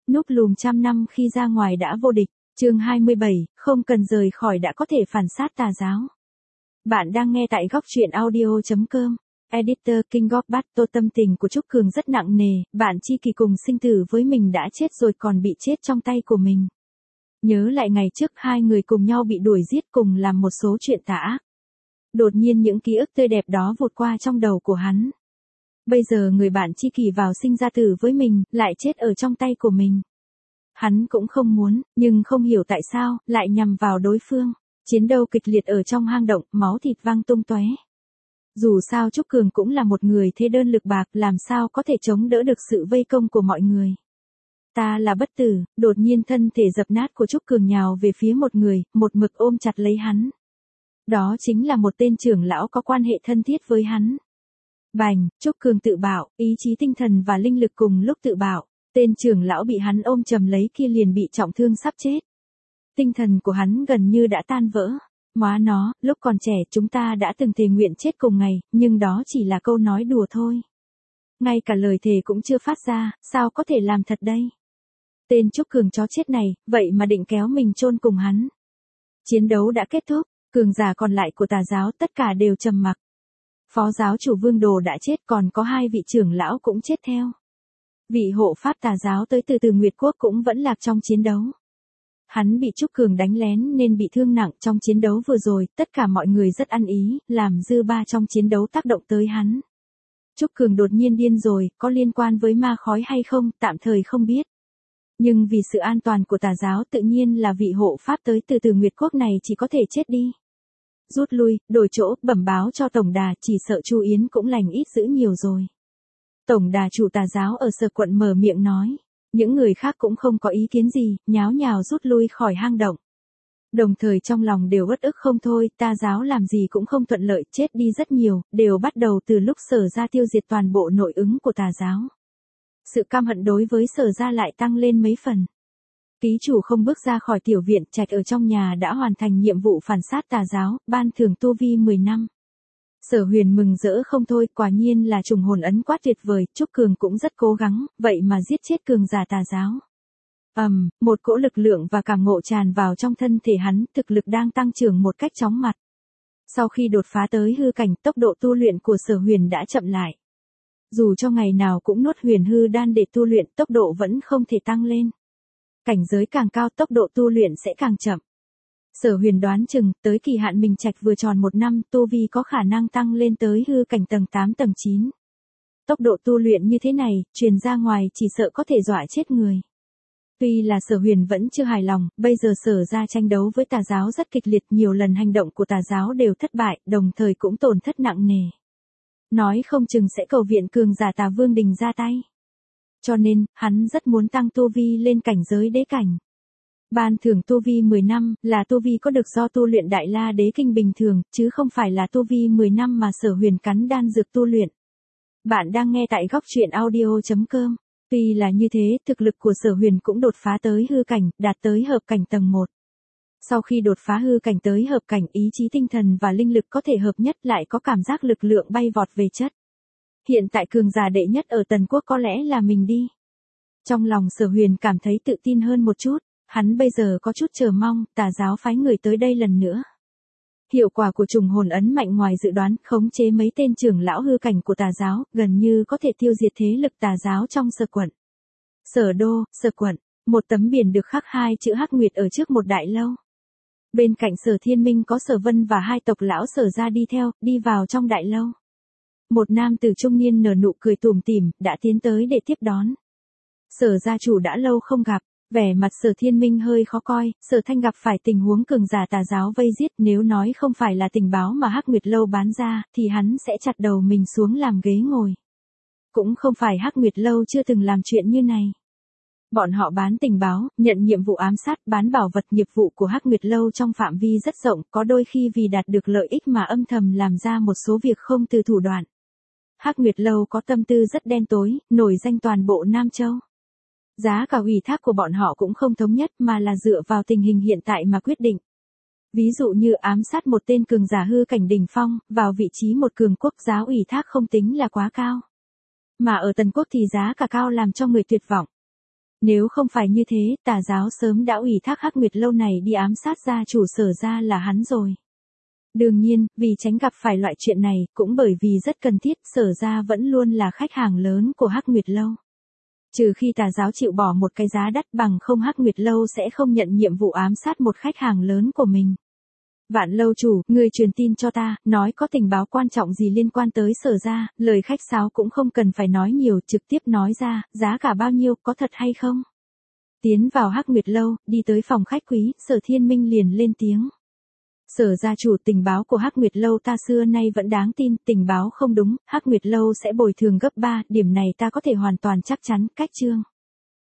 Núp lùm trăm năm khi ra ngoài đã vô địch. Chương 27, không cần rời khỏi đã có thể phản sát tà giáo. Bạn đang nghe tại góc truyện audio.com. Editor King of Battle. Tâm tình của Trúc Cường rất nặng nề, bạn tri kỷ cùng sinh tử với mình đã chết rồi còn bị chết trong tay của mình. Nhớ lại ngày trước hai người cùng nhau bị đuổi giết cùng làm một số chuyện tà ác. Đột nhiên những ký ức tươi đẹp đó vụt qua trong đầu của hắn. Bây giờ người bạn tri kỷ vào sinh ra tử với mình, lại chết ở trong tay của mình. Hắn cũng không muốn, nhưng không hiểu tại sao, lại nhằm vào đối phương. Chiến đấu kịch liệt ở trong hang động, máu thịt văng tung tóe. Dù sao Trúc Cường cũng là một người thế đơn lực bạc, làm sao có thể chống đỡ được sự vây công của mọi người. Ta là bất tử. Đột nhiên thân thể dập nát của Trúc Cường nhào về phía một người, một mực ôm chặt lấy hắn. Đó chính là một tên trưởng lão có quan hệ thân thiết với hắn. Bành, Trúc Cường tự bạo, ý chí tinh thần và linh lực cùng lúc tự bạo. Tên trưởng lão bị hắn ôm chầm lấy kia liền bị trọng thương sắp chết. Tinh thần của hắn gần như đã tan vỡ. Móa nó, lúc còn trẻ chúng ta đã từng thề nguyện chết cùng ngày, nhưng đó chỉ là câu nói đùa thôi. Ngay cả lời thề cũng chưa phát ra, sao có thể làm thật đây? Tên Trúc Cường chó chết này, vậy mà định kéo mình chôn cùng hắn. Chiến đấu đã kết thúc, cường giả còn lại của tà giáo tất cả đều trầm mặc. Phó giáo chủ Vương Đồ đã chết, còn có hai vị trưởng lão cũng chết theo. Vị hộ pháp tà giáo tới từ Nguyệt Quốc cũng vẫn lạc trong chiến đấu. Hắn bị Trúc Cường đánh lén nên bị thương nặng trong chiến đấu vừa rồi, tất cả mọi người rất ăn ý, làm dư ba trong chiến đấu tác động tới hắn. Trúc Cường đột nhiên điên rồi, có liên quan với ma khói hay không, tạm thời không biết. Nhưng vì sự an toàn của tà giáo tự nhiên là vị hộ pháp tới từ Nguyệt Quốc này chỉ có thể chết đi. Rút lui, đổi chỗ, bẩm báo cho tổng đà, chỉ sợ Chu Yến cũng lành ít dữ nhiều rồi. Tổng đà chủ tà giáo ở Sở quận mở miệng nói. Những người khác cũng không có ý kiến gì, nháo nhào rút lui khỏi hang động. Đồng thời trong lòng đều uất ức không thôi, tà giáo làm gì cũng không thuận lợi, chết đi rất nhiều, đều bắt đầu từ lúc Sở gia tiêu diệt toàn bộ nội ứng của tà giáo. Sự căm hận đối với Sở gia lại tăng lên mấy phần. Ký chủ không bước ra khỏi tiểu viện, trạch ở trong nhà đã hoàn thành nhiệm vụ phản sát tà giáo, ban thưởng tu vi 10 năm. Sở Huyền mừng rỡ không thôi, quả nhiên là trùng hồn ấn quá tuyệt vời, Trúc Cường cũng rất cố gắng, vậy mà giết chết cường giả tà giáo. Một cỗ lực lượng và cảm ngộ tràn vào trong thân thể hắn, thực lực đang tăng trưởng một cách chóng mặt. Sau khi đột phá tới hư cảnh, tốc độ tu luyện của Sở Huyền đã chậm lại. Dù cho ngày nào cũng nuốt huyền hư đan để tu luyện, tốc độ vẫn không thể tăng lên. Cảnh giới càng cao, tốc độ tu luyện sẽ càng chậm. Sở Huyền đoán chừng, tới kỳ hạn mình trạch vừa tròn 1 năm, tu vi có khả năng tăng lên tới hư cảnh tầng 8 tầng 9. Tốc độ tu luyện như thế này, truyền ra ngoài chỉ sợ có thể dọa chết người. Tuy là Sở Huyền vẫn chưa hài lòng, bây giờ Sở ra tranh đấu với tà giáo rất kịch liệt, nhiều lần hành động của tà giáo đều thất bại, đồng thời cũng tổn thất nặng nề. Nói không chừng sẽ cầu viện cường giả Tà Vương Đình ra tay. Cho nên, hắn rất muốn tăng tu vi lên cảnh giới đế cảnh. Ban thưởng tu vi 10 năm, là tu vi có được do tu luyện Đại La Đế Kinh bình thường, chứ không phải là tu vi 10 năm mà Sở Huyền cắn đan dược tu luyện. Bạn đang nghe tại góc truyện audio.com. Tuy là như thế, thực lực của Sở Huyền cũng đột phá tới hư cảnh, đạt tới hợp cảnh tầng 1. Sau khi đột phá hư cảnh tới hợp cảnh, ý chí tinh thần và linh lực có thể hợp nhất, lại có cảm giác lực lượng bay vọt về chất. Hiện tại cường giả đệ nhất ở Tần Quốc có lẽ là mình đi. Trong lòng Sở Huyền cảm thấy tự tin hơn một chút. Hắn bây giờ có chút chờ mong, tà giáo phái người tới đây lần nữa. Hiệu quả của trùng hồn ấn mạnh ngoài dự đoán, khống chế mấy tên trưởng lão hư cảnh của tà giáo, gần như có thể tiêu diệt thế lực tà giáo trong Sở quận. Sở đô, Sở quận, một tấm biển được khắc 2 chữ Hắc Nguyệt ở trước một đại lâu. Bên cạnh Sở Thiên Minh có Sở Vân và 2 tộc lão Sở ra đi theo, đi vào trong đại lâu. Một nam tử trung niên nở nụ cười tủm tỉm, đã tiến tới để tiếp đón. Sở gia chủ đã lâu không gặp. Vẻ mặt Sở Thiên Minh hơi khó coi, Sở Thanh gặp phải tình huống cường giả tà giáo vây giết, nếu nói không phải là tình báo mà Hắc Nguyệt Lâu bán ra, thì hắn sẽ chặt đầu mình xuống làm ghế ngồi. Cũng không phải Hắc Nguyệt Lâu chưa từng làm chuyện như này. Bọn họ bán tình báo, nhận nhiệm vụ ám sát, bán bảo vật. Nghiệp vụ của Hắc Nguyệt Lâu trong phạm vi rất rộng, có đôi khi vì đạt được lợi ích mà âm thầm làm ra một số việc không từ thủ đoạn. Hắc Nguyệt Lâu có tâm tư rất đen tối, nổi danh toàn bộ Nam Châu. Giá cả ủy thác của bọn họ cũng không thống nhất mà là dựa vào tình hình hiện tại mà quyết định. Ví dụ như ám sát một tên cường giả hư cảnh đỉnh phong, vào vị trí một cường quốc, giá ủy thác không tính là quá cao. Mà ở Tần Quốc thì giá cả cao làm cho người tuyệt vọng. Nếu không phải như thế, tà giáo sớm đã ủy thác Hắc Nguyệt Lâu này đi ám sát gia chủ Sở gia là hắn rồi. Đương nhiên, vì tránh gặp phải loại chuyện này, cũng bởi vì rất cần thiết, Sở gia vẫn luôn là khách hàng lớn của Hắc Nguyệt Lâu. Trừ khi tà giáo chịu bỏ một cái giá đắt, bằng không Hắc Nguyệt Lâu sẽ không nhận nhiệm vụ ám sát một khách hàng lớn của mình. Vạn lâu chủ, người truyền tin cho ta, nói có tình báo quan trọng gì liên quan tới Sở gia, lời khách sáo cũng không cần phải nói nhiều, trực tiếp nói ra, giá cả bao nhiêu, có thật hay không? Tiến vào Hắc Nguyệt Lâu, đi tới phòng khách quý, Sở Thiên Minh liền lên tiếng. Sở gia chủ, tình báo của Hắc Nguyệt Lâu ta xưa nay vẫn đáng tin, tình báo không đúng, Hắc Nguyệt Lâu sẽ bồi thường gấp 3, điểm này ta có thể hoàn toàn chắc chắn, cách chương.